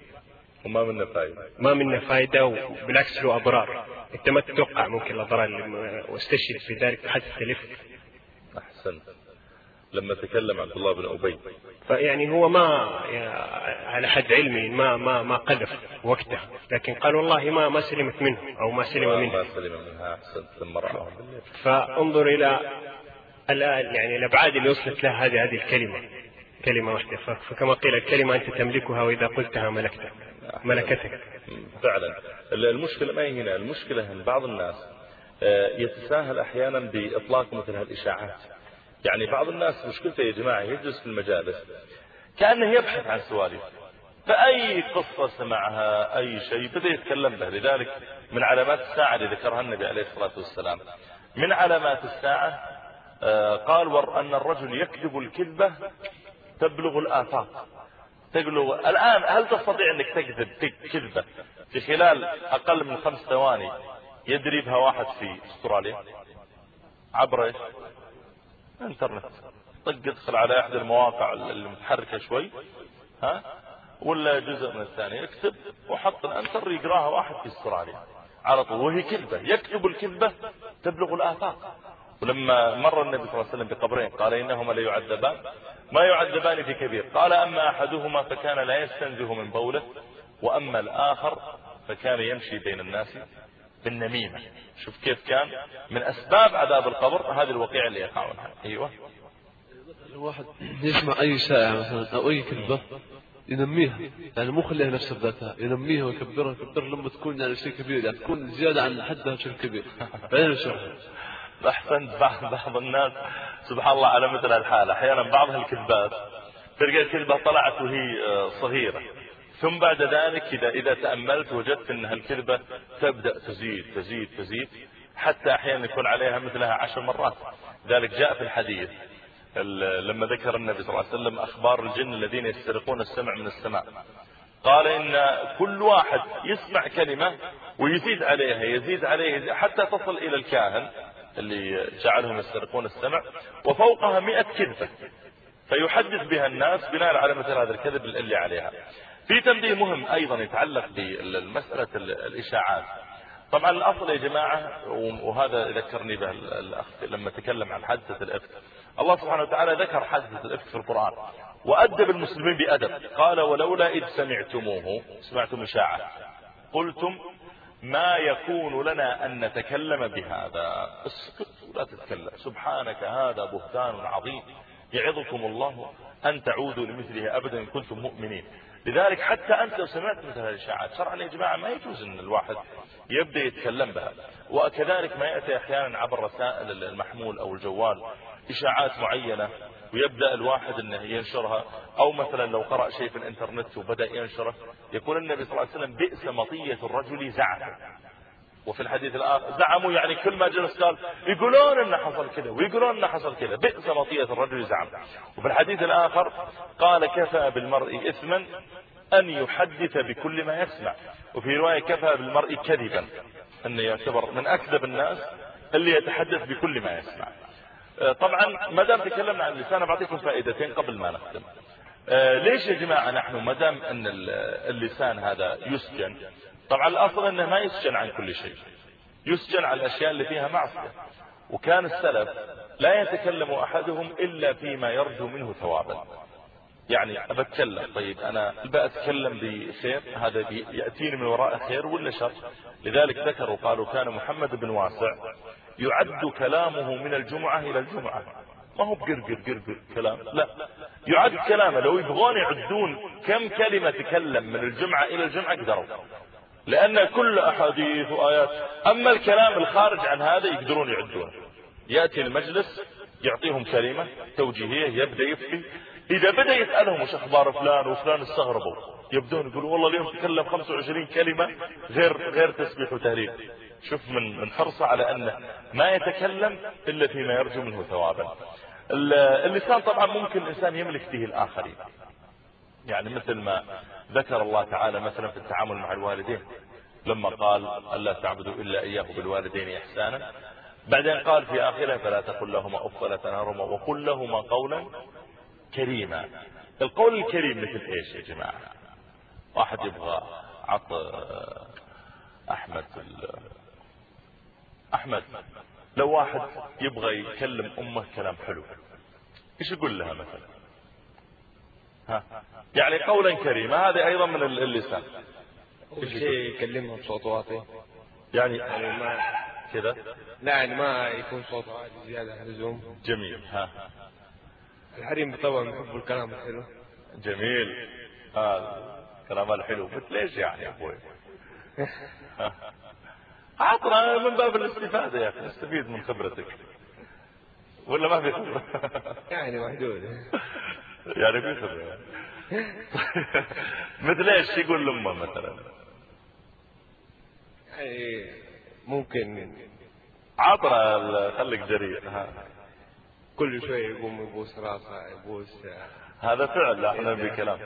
وما منه فائدة ما منه فائدة وبالعكس له أضرار. أنت ما تتوقع ممكن الأضرار اللي واستشهد في ذلك حتى تلف. أحسنت. لما تكلم عبد الله بن أبي فيعني هو ما على حد علمي ما ما ما قذف وقته لكن قال والله ما ما سلمت منه أو ما سلم منه ما سلم منها. أحسنت. لما رأهم فانظر إلى الآن يعني الأبعاد اللي وصلت لها هذه هذه الكلمة كلمة واحدة. فكما قيل الكلمة أنت تملكها وإذا قلتها ملكتك ملكتك. فعلا المشكلة ما هي هنا. المشكلة أن بعض الناس يتساهل أحيانا بإطلاق مثل هالإشاعات. يعني بعض الناس مشكلته يا جماعة يجلس في المجالس كأنه يبحث عن سوالف فأي قصة سمعها أي شيء بدأ يتكلم به. لذلك من علامات الساعة اللي ذكرها النبي عليه الصلاة والسلام من علامات الساعة قال أن الرجل يكذب الكذبة تبلغ الآفاق. تبلغ الآن هل تستطيع أنك تكذب كذبة في خلال أقل من خمس ثواني يدري بها واحد في استراليا عبر إيش انترنت طق ادخل على احد المواقع المتحركة شوي ها ولا جزء من الثاني اكتب وحط الانتر يقراها واحد في استراليا على طول وهي كذبة. يكتب الكذبة تبلغ الآفاق. ولما مر النبي صلى الله عليه وسلم بقبرين قال إنهما لا يعذبان ما يعذبان في كبير قال أما أحدهما فكان لا يستنزه من بوله وأما الآخر فكان يمشي بين الناس بالنميمة. شوف كيف كان من أسباب عذاب القبر هذه الوقيعة اللي يقعونها. أيوة الواحد يسمع أي شائعة مثلا أو أي كذبة ينميها يعني مو خليها نفس ذاتها ينميها ويكبرها ويكبرها لما تكون يعني شيء كبير يعني تكون زيادة عن حدها شيء كبير بعدين يشرحها. أحسنت. بعض بعض الناس سبحان الله على مثل الحال أحيانا بعض هالكذبات تلقى الكذبة طلعت وهي صغيرة ثم بعد ذلك إذا إذا تأملت وجدت أن هالكذبة تبدأ تزيد تزيد تزيد حتى أحيانا يكون عليها مثلها عشر مرات. ذلك جاء في الحديث لما ذكر النبي صلى الله عليه وسلم أخبار الجن الذين يسترقون السمع من السماء، قال إن كل واحد يسمع كلمة ويزيد عليها يزيد عليها حتى تصل إلى الكاهن اللي جعلهم يسترقون السمع، وفوقها مئة كذبة فيحدث بها الناس بناء على مثل هذا الكذب اللي عليها. في تنبيه مهم أيضا يتعلق بمسألة الإشاعات. طبعا الأصل يا جماعة، وهذا ذكرني به الأخ لما تكلم عن حادثة الإفك، الله سبحانه وتعالى ذكر حادثة الإفك في القرآن وأدب المسلمين بأدب، قال ولولا إذ سمعتموه، سمعتم إشاعة، قلتم ما يكون لنا أن نتكلم بهذا، اسكت ولا تتكلم، سبحانك هذا بهتان عظيم يعظكم الله أن تعودوا لمثله أبدا إن كنتم مؤمنين. لذلك حتى أنت لو سمعت مثل هذه الإشاعات شرعا يا جماعة ما يجوز أن الواحد يبدأ يتكلم بها. وكذلك ما يأتي أحيانا عبر رسائل المحمول أو الجوال إشاعات معينة ويبدأ الواحد أنه ينشرها، أو مثلا لو قرأ شيء في الإنترنت وبدأ ينشره، يقول النبي صلى الله عليه وسلم بئس مطية الرجل زعم. وفي الحديث الآخر زعموا يعني كل ما جلس قال يقولون أن حصل كذا ويقولون أن حصل كذا، بئس مطية الرجل زعم. وفي الحديث الآخر قال كفى بالمرء إثما أن يحدث بكل ما يسمع. وفي رواية كفى بالمرء كذبا، أنه يعتبر من أكذب الناس اللي يتحدث بكل ما يسمع. طبعا ما دام تكلمنا عن اللسان بعطيكم فائدتين قبل ما نختم. ليش يا جماعة نحن ما دام أن اللسان هذا يسجن؟ طبعا الأصل أنه ما يسجن عن كل شيء، يسجن على الأشياء اللي فيها معصية. وكان السلف لا يتكلم أحدهم إلا فيما يرجو منه ثوابا. يعني أبتكلم، طيب أنا بأتكلم بخير هذا يأتيني من وراء خير ولا شر؟ لذلك ذكروا قالوا كان محمد بن واسع يعد كلامه من الجمعة إلى الجمعة، ما هو بقرقر قرقر كلام، لا، يعد كلامه لو يبغون يعدون كم كلمة تكلم من الجمعة إلى الجمعة قدروا، لأن كل أحاديث وآيات. أما الكلام الخارج عن هذا يقدرون يعدونه. يأتي المجلس يعطيهم كلمة توجيهية يبدأ يفتي، إذا بدأ يسألهم وش أخبار فلان وفلان استغربوا، يبدون يقولوا والله اليوم تكلم خمسة وعشرين كلمة غير غير تسبيح وتهليل. شوف من من حرصه على أنه ما يتكلم إلا فيما يرجو منه ثوابا. اللسان طبعا ممكن الإنسان يملك فيه الآخرين، يعني مثل ما ذكر الله تعالى مثلا في التعامل مع الوالدين لما قال ألا تعبدوا إلا إياه بالوالدين إحسانا، بعدين قال في آخره فلا تقل لهما أف ولا تنهرهما وقل لهما قولا كريما. القول الكريم مثل إيش يا جماعة؟ واحد يبغى عط أحمد أحمد لو واحد يبغى يكلم أمه كلام حلو إيش يقول لها مثلا؟ ها يعني قولا كريما، هذا أيضا من اللسان. إيش يكلمها بصوت واطي يعني, يعني ما كذا، لا يعني ما يكون صوت عالي زيادة عن اللزوم. جميل. ها الحريم طبعا يحبوا الكلام الحلو. جميل. ها كلام الحلو مثل ايش يعني يا ابوي؟ عطنا من باب الاستفادة يا اخي، نستفيد من خبرتك ولا ما في خبرة؟ يعني محدود يعني في خبرة مثل ايش يقول لأمه مثلا؟ يعني ممكن عطنا خليك جريء. كل شوية يقوم يبوس راسه يبوس، هذا فعل لا احنا بكلام.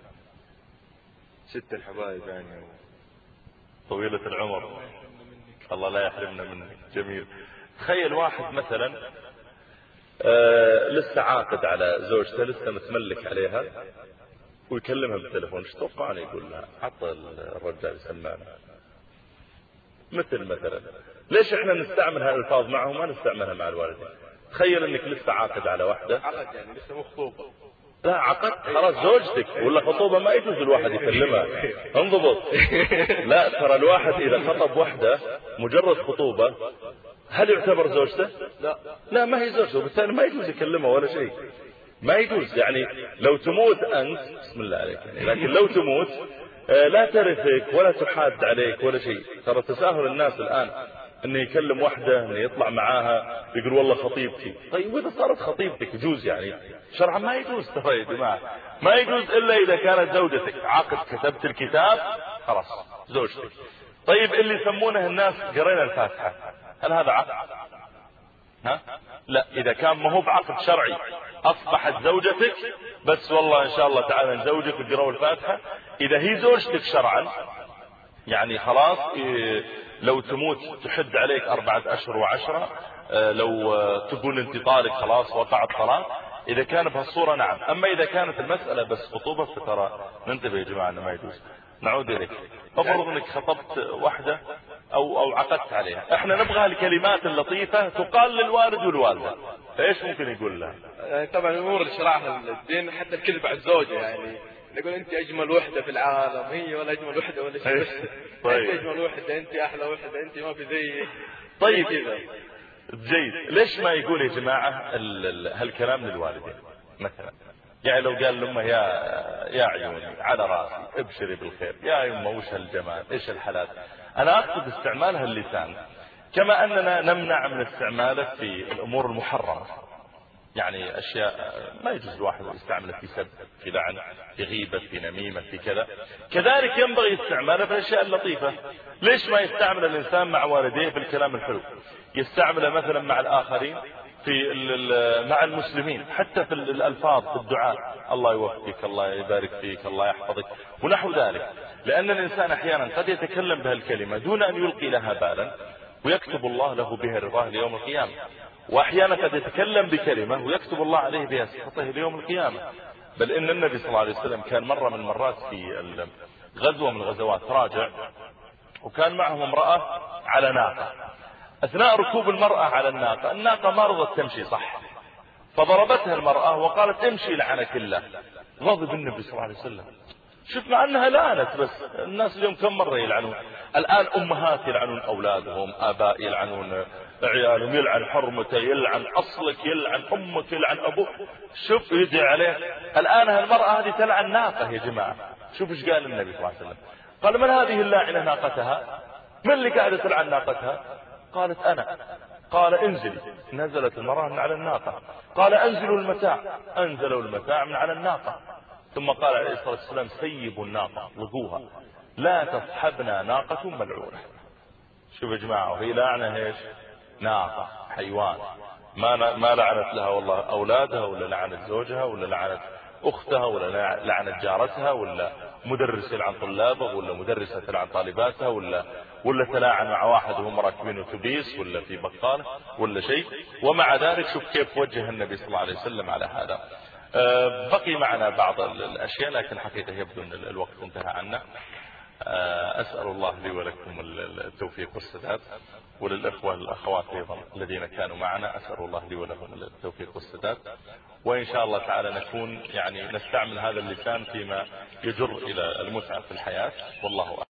ست الحبايب يعني طويلة العمر الله لا يحرمنا منك. جميل. تخيل واحد مثلا آه لسه عاقد على زوجته، لسه متملك عليها، ويكلمها بالتليفون، ايش تتوقع يقول لها؟ حط الرجال يسمعنا. مثل مثلا ليش احنا نستعمل هذه الالفاظ معهم ما نستعملها مع الوالدين؟ تخيل انك لسه عاقد على واحدة، عقد يعني لسه مخطوبة، لا عقد خلاص زوجتك ولا خطوبة، ما يجوز الواحد يكلمها، انضبط. لا ترى الواحد اذا خطب واحدة مجرد خطوبة هل يعتبر زوجته؟ لا لا ما هي زوجته، وبالتالي ما يجوز يكلمها ولا شيء، ما يجوز. يعني لو تموت انت بسم الله عليك يعني، لكن لو تموت لا ترثك ولا تحاد عليك ولا شيء. ترى تساهل الناس الآن انه يكلم واحدة انه يطلع معاها يقول والله خطيبتي. طيب واذا صارت خطيبتك يجوز يعني؟ شرعا ما يجوز ترى يا جماعة، ما يجوز الا اذا كانت زوجتك، عقد كتبت الكتاب خلاص زوجتك. طيب اللي يسمونه الناس قرينا الفاتحة، هل هذا عقد؟ ها؟ لا، اذا كان ما هو بعقد شرعي أصبحت زوجتك بس والله إن شاء الله تعالى نزوجك وتقرأوا الفاتحة. إذا هي زوجتك شرعا يعني خلاص إيه لو تموت تحد عليك أربعة أشهر وعشرة، لو تقول انت طالق خلاص وقع الطلاق. إذا كان بهالصورة نعم. أما إذا كانت المسألة بس خطوبة فترى ننتبه يا جماعة أنه ما يجوز. نعود إليك، أفرض أنك خطبت واحدة أو أو عقدت عليها، إحنا نبغى الكلمات اللطيفة تقال للوالد والوالدة، فإيش ممكن يقول لها؟ يعني طبعا أمور الشرع الدين حتى الكذب على الزوجة، يعني نقول أنت أجمل وحدة في العالم، هي ولا أجمل وحدة ولا شيء، بس طيب. أنت أجمل وحدة، أنت أحلى وحدة، أنت ما في زيك. طيب كذا جيد. ليش ما يقول يا جماعة هالكلام للوالدين مثلا؟ يعني لو قال لأمه يا يا عيوني على راسي ابشري بالخير، يا يمه وش هالجمال ايش الحلال. انا اقصد استعمالها اللسان، كما اننا نمنع من استعماله في الامور المحرمة، يعني اشياء ما يجوز الواحد يستعمله في سب، في لعن، في غيبة، في نميمة، في كذا. كذلك ينبغي استعماله في الاشياء اللطيفة. ليش ما يستعمل الانسان مع والديه بالكلام الحلو؟ يستعمله مثلا مع الاخرين، في مع المسلمين، حتى في الألفاظ، في الدعاء، الله يوفقك، الله يبارك فيك، الله يحفظك ونحو ذلك. لأن الإنسان أحيانا قد يتكلم بهالكلمة دون أن يلقي لها بالا ويكتب الله له بها رضاه ليوم القيامة، وأحيانا قد يتكلم بكلمة ويكتب الله عليه بها سخطه ليوم القيامة. بل إن النبي صلى الله عليه وسلم كان مرة من المرات في غزوة من الغزوات راجع، وكان معهم امرأة على ناقة. أثناء ركوب المرأة على الناقة، الناقة ما رضت تمشي صح، فضربتها المرأة وقالت امشي لعنك الله. غضب النبي صلى الله عليه وسلم، شوف مع أنها لعنت، بس الناس اليوم كم مرة يلعنون. الآن أمهات يلعنون أولادهم، آباء يلعنون عيالهم، يلعن حرمته، يلعن أصلك، يلعن أمك، يلعن أبوك، شوف يدعي عليه. الآن المرأة هذه تلعن ناقة يا جماعة. شوف ايش قال النبي صلى الله عليه وسلم، قال من هذه اللاعنة ناقتها؟ من اللي قاعدة تلعن ناقتها؟ قالت أنا. قال انزلي. نزلت المرأة من على الناقة. قال انزلوا المتاع. انزلوا المتاع من على الناقة. ثم قال عليه الصلاة والسلام سيبوا الناقة، لقوها، لا تصحبنا ناقة ملعونة. شوف يا جماعة، وهي لعنة ايش؟ ناقة، حيوان، ما ما لعنت لها والله أولادها، ولا لعنت زوجها، ولا لعنت أختها، ولا لعنت جارتها، ولا مدرس يلعن طلابه، ولا مدرسة تلعن طالباتها، ولا ولا تلاعن مع واحد وهم راكبين اتوبيس ولا في بقالة ولا شيء. ومع ذلك شوف كيف وجه النبي صلى الله عليه وسلم على هذا. أه بقي معنا بعض الأشياء لكن حقيقة يبدو أن الوقت انتهى عنا. أه أسأل الله لي ولكم التوفيق والسداد، وللأخوة والأخوات أيضا الذين كانوا معنا أسأل الله لي ولهم التوفيق والسداد. وإن شاء الله تعالى نكون يعني نستعمل هذا اللسان فيما يجر إلى المتعة في الحياة، والله أعلم.